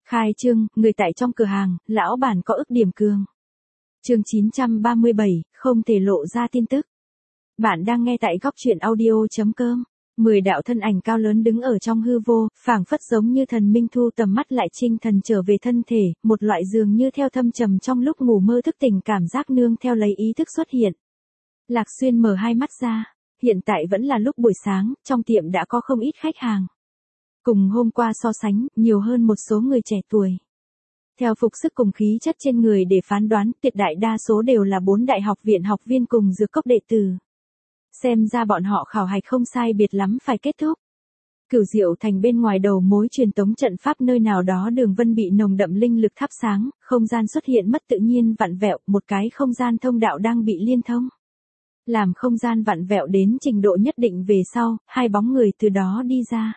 Khai trương, người tại trong cửa hàng, lão bản có ức điểm cường. Chương 937, không thể lộ ra tin tức. Bạn đang nghe tại góc truyện audio.com. 10 đạo thân ảnh cao lớn đứng ở trong hư vô, phảng phất giống như thần minh thu tầm mắt lại trinh thần trở về thân thể, một loại dường như theo thâm trầm trong lúc ngủ mơ thức tỉnh cảm giác nương theo lấy ý thức xuất hiện. Lạc Xuyên mở hai mắt ra, hiện tại vẫn là lúc buổi sáng, trong tiệm đã có không ít khách hàng. Cùng hôm qua so sánh, nhiều hơn một số người trẻ tuổi. Theo phục sức cùng khí chất trên người để phán đoán, tuyệt đại đa số đều là 4 đại học viện học viên cùng dược cốc đệ tử. Xem ra bọn họ khảo hạch không sai biệt lắm phải kết thúc. Cửu Diệu Thành bên ngoài đầu mối truyền tống trận pháp nơi nào đó đường vân bị nồng đậm linh lực thắp sáng, không gian xuất hiện mất tự nhiên vặn vẹo, một cái không gian thông đạo đang bị liên thông. Làm không gian vặn vẹo đến trình độ nhất định về sau, hai bóng người từ đó đi ra.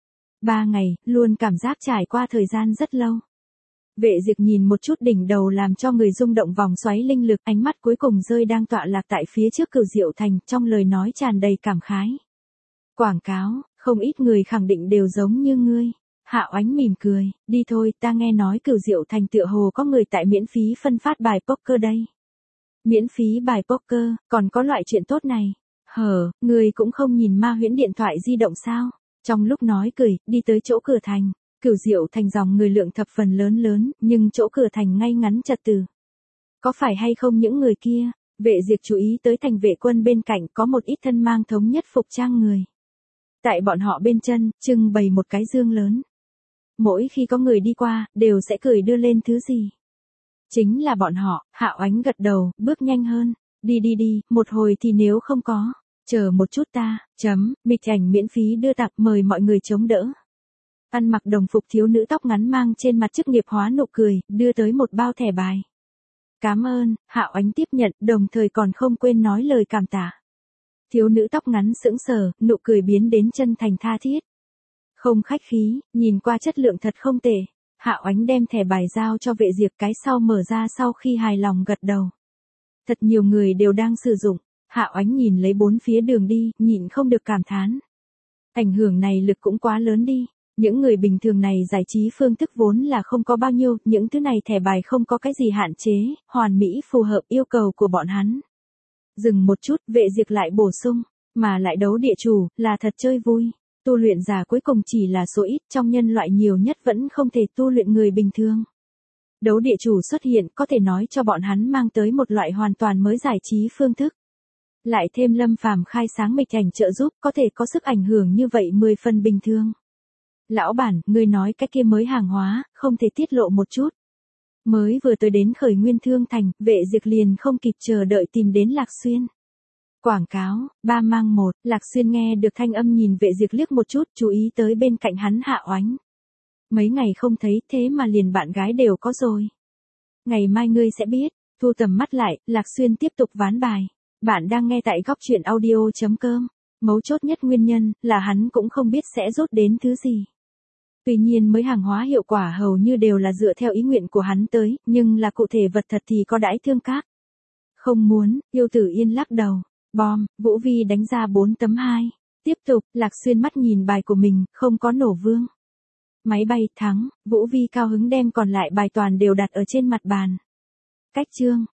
3 ngày, luôn cảm giác trải qua thời gian rất lâu. Vệ Diệp nhìn một chút đỉnh đầu làm cho người rung động vòng xoáy linh lực, ánh mắt cuối cùng rơi đang tọa lạc tại phía trước Cửu Diệu Thành, trong lời nói tràn đầy cảm khái. Quảng cáo, không ít người khẳng định đều giống như ngươi. Hạo Ánh mỉm cười, đi thôi, ta nghe nói Cửu Diệu Thành tựa hồ có người tại miễn phí phân phát bài poker đây. Miễn phí bài poker, còn có loại chuyện tốt này. Ngươi cũng không nhìn Ma Huyễn điện thoại di động sao? Trong lúc nói cười, đi tới chỗ cửa thành. Cửu Diệu Thành dòng người lượng thập phần lớn, nhưng chỗ cửa thành ngay ngắn trật tự. Có phải hay không những người kia? Vệ Diệp chú ý tới thành vệ quân bên cạnh có một ít thân mang thống nhất phục trang người. Tại bọn họ bên chân, trưng bày một cái dương lớn. Mỗi khi có người đi qua, đều sẽ cười đưa lên thứ gì. Chính là bọn họ. Hạo Ánh gật đầu, bước nhanh hơn. Đi, một hồi thì nếu không có. Chờ một chút ta, mịch ảnh miễn phí đưa tặng mời mọi người chống đỡ. Ăn mặc đồng phục thiếu nữ tóc ngắn mang trên mặt chức nghiệp hóa nụ cười, đưa tới một bao thẻ bài. Cảm ơn, Hạo Ánh tiếp nhận, đồng thời còn không quên nói lời cảm tạ. Thiếu nữ tóc ngắn sững sờ, nụ cười biến đến chân thành tha thiết. Không khách khí, nhìn qua chất lượng thật không tệ. Hạo Ánh đem thẻ bài giao cho Vệ Diệp, cái sau mở ra sau khi hài lòng gật đầu. Thật nhiều người đều đang sử dụng. Hạo Ánh nhìn lấy bốn phía đường đi, nhịn không được cảm thán. Ảnh hưởng này lực cũng quá lớn đi. Những người bình thường này giải trí phương thức vốn là không có bao nhiêu, những thứ này thẻ bài không có cái gì hạn chế, hoàn mỹ phù hợp yêu cầu của bọn hắn. Dừng một chút, Vệ Diệp lại bổ sung, mà lại đấu địa chủ, là thật chơi vui. Tu luyện giả cuối cùng chỉ là số ít, trong nhân loại nhiều nhất vẫn không thể tu luyện người bình thường. Đấu địa chủ xuất hiện có thể nói cho bọn hắn mang tới một loại hoàn toàn mới giải trí phương thức. Lại thêm Lâm Phàm khai sáng mịch ảnh trợ giúp có thể có sức ảnh hưởng như vậy 10 phần bình thường. Lão bản, ngươi nói cái kia mới hàng hóa, không thể tiết lộ một chút. Mới vừa tới đến Khởi Nguyên Thương Thành, Vệ Diệp liền không kịp chờ đợi tìm đến Lạc Xuyên. Quảng cáo, 3 mang 1, Lạc Xuyên nghe được thanh âm nhìn Vệ Diệp liếc một chút, chú ý tới bên cạnh hắn Hạo Ánh. Mấy ngày không thấy thế mà liền bạn gái đều có rồi. Ngày mai ngươi sẽ biết, thu tầm mắt lại, Lạc Xuyên tiếp tục ván bài. Bạn đang nghe tại góc truyện audio.com. Mấu chốt nhất nguyên nhân là hắn cũng không biết sẽ rút đến thứ gì. Tuy nhiên mới hàng hóa hiệu quả hầu như đều là dựa theo ý nguyện của hắn tới, nhưng là cụ thể vật thật thì có đãi thương các. Không muốn, Yêu Tử Yên lắc đầu. Bom, Vũ Vi đánh ra 4 tấm 2. Tiếp tục, Lạc Xuyên mắt nhìn bài của mình, không có nổ vương. Máy bay thắng, Vũ Vi cao hứng đem còn lại bài toàn đều đặt ở trên mặt bàn. Cách chương,